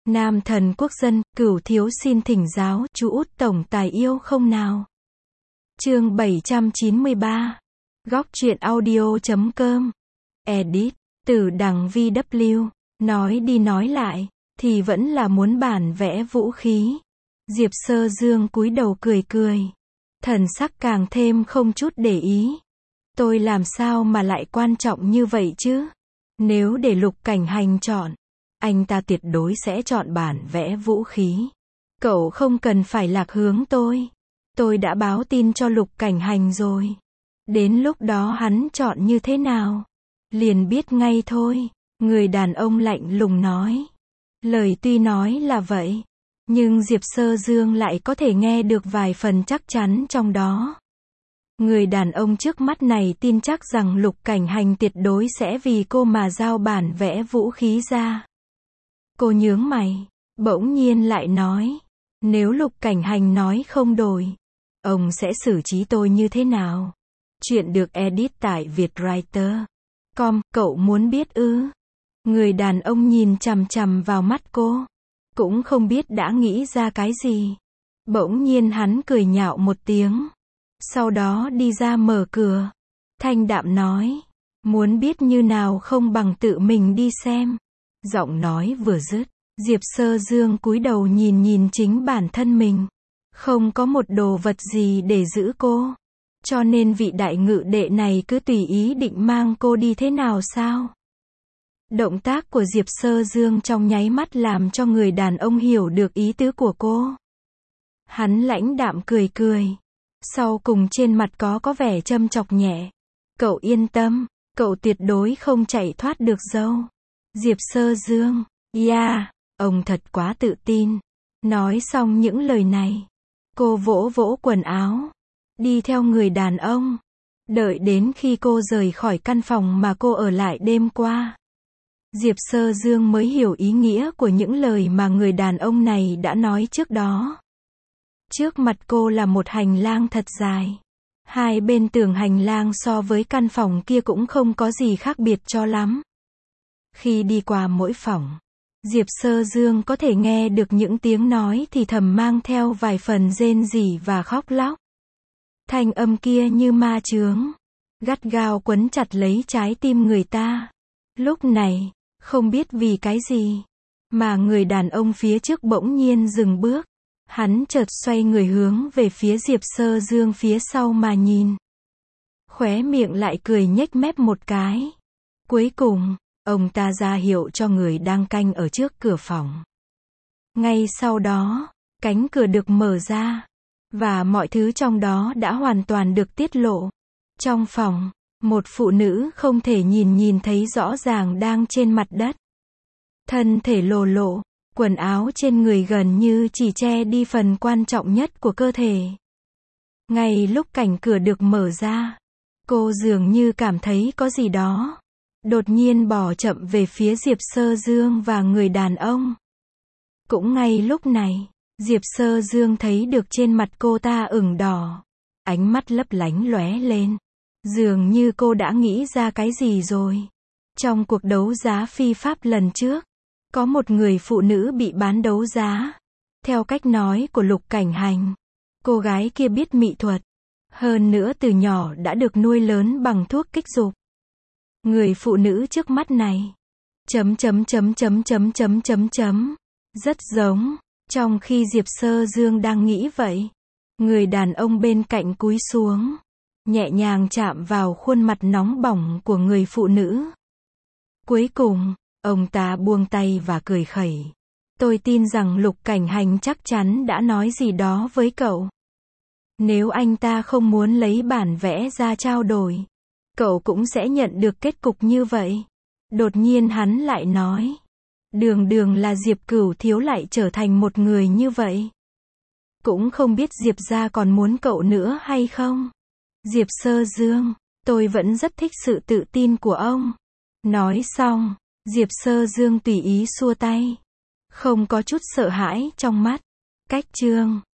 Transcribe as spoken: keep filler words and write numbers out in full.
Nam thần quốc dân, Cửu thiếu xin thỉnh giáo, chú út tổng tài yêu không nào? Chương bảy trăm chín mươi ba. Góc truyện audio chấm com. Edit, từ đằng vê kép vê, nói đi nói lại, thì vẫn là muốn bản vẽ vũ khí. Diệp Sơ Dương cúi đầu cười cười. Thần sắc càng thêm không chút để ý. Tôi làm sao mà lại quan trọng như vậy chứ? Nếu để Lục Cảnh Hành chọn, anh ta tuyệt đối sẽ chọn bản vẽ vũ khí. Cậu không cần phải lạc hướng tôi. Tôi đã báo tin cho Lục Cảnh Hành rồi. Đến lúc đó hắn chọn như thế nào, liền biết ngay thôi. Người đàn ông lạnh lùng nói. Lời tuy nói là vậy, nhưng Diệp Sơ Dương lại có thể nghe được vài phần chắc chắn trong đó. Người đàn ông trước mắt này tin chắc rằng Lục Cảnh Hành tuyệt đối sẽ vì cô mà giao bản vẽ vũ khí ra. Cô nhướng mày, bỗng nhiên lại nói, nếu Lục Cảnh Hành nói không đổi, ông sẽ xử trí tôi như thế nào? Chuyện được edit tại vietwriter chấm com, cậu muốn biết ư? Người đàn ông nhìn chằm chằm vào mắt cô, cũng không biết đã nghĩ ra cái gì. Bỗng nhiên hắn cười nhạo một tiếng, sau đó đi ra mở cửa, thanh đạm nói, muốn biết như nào không bằng tự mình đi xem. Giọng nói vừa dứt, Diệp Sơ Dương cúi đầu nhìn nhìn chính bản thân mình. Không có một đồ vật gì để giữ cô. Cho nên vị đại ngự đệ này cứ tùy ý định mang cô đi thế nào sao? Động tác của Diệp Sơ Dương trong nháy mắt làm cho người đàn ông hiểu được ý tứ của cô. Hắn lãnh đạm cười cười. Sau cùng trên mặt có có vẻ châm chọc nhẹ. Cậu yên tâm, cậu tuyệt đối không chạy thoát được đâu. Diệp Sơ Dương, yeah, ông thật quá tự tin. Nói xong những lời này, cô vỗ vỗ quần áo, đi theo người đàn ông. Đợi đến khi cô rời khỏi căn phòng mà cô ở lại đêm qua, Diệp Sơ Dương mới hiểu ý nghĩa của những lời mà người đàn ông này đã nói trước đó. Trước mặt cô là một hành lang thật dài. Hai bên tường hành lang so với căn phòng kia cũng không có gì khác biệt cho lắm. Khi đi qua mỗi phòng, Diệp Sơ Dương có thể nghe được những tiếng nói thì thầm mang theo vài phần rên rỉ và khóc lóc. Thanh âm kia như ma chướng, gắt gao quấn chặt lấy trái tim người ta. Lúc này, không biết vì cái gì, mà người đàn ông phía trước bỗng nhiên dừng bước. Hắn chợt xoay người hướng về phía Diệp Sơ Dương phía sau mà nhìn. Khóe miệng lại cười nhếch mép một cái. Cuối cùng, ông ta ra hiệu cho người đang canh ở trước cửa phòng. Ngay sau đó, cánh cửa được mở ra, và mọi thứ trong đó đã hoàn toàn được tiết lộ. Trong phòng, một phụ nữ không thể nhìn nhìn thấy rõ ràng đang trên mặt đất. Thân thể lồ lộ, quần áo trên người gần như chỉ che đi phần quan trọng nhất của cơ thể. Ngay lúc cảnh cửa được mở ra, cô dường như cảm thấy có gì đó. Đột nhiên bỏ chậm về phía Diệp Sơ Dương và người đàn ông. Cũng ngay lúc này, Diệp Sơ Dương thấy được trên mặt cô ta ửng đỏ. Ánh mắt lấp lánh lóe lên. Dường như cô đã nghĩ ra cái gì rồi. Trong cuộc đấu giá phi pháp lần trước, có một người phụ nữ bị bán đấu giá. Theo cách nói của Lục Cảnh Hành, cô gái kia biết mỹ thuật. Hơn nữa từ nhỏ đã được nuôi lớn bằng thuốc kích dục. Người phụ nữ trước mắt này, chấm chấm chấm chấm chấm chấm chấm chấm, rất giống. Trong khi Diệp Sơ Dương đang nghĩ vậy, người đàn ông bên cạnh cúi xuống, nhẹ nhàng chạm vào khuôn mặt nóng bỏng của người phụ nữ. Cuối cùng, ông ta buông tay và cười khẩy. Tôi tin rằng Lục Cảnh Hành chắc chắn đã nói gì đó với cậu. Nếu anh ta không muốn lấy bản vẽ ra trao đổi, cậu cũng sẽ nhận được kết cục như vậy. Đột nhiên hắn lại nói. Đường đường là Diệp Cửu thiếu lại trở thành một người như vậy. Cũng không biết Diệp gia còn muốn cậu nữa hay không. Diệp Sơ Dương, tôi vẫn rất thích sự tự tin của ông. Nói xong, Diệp Sơ Dương tùy ý xua tay. Không có chút sợ hãi trong mắt. Cách chương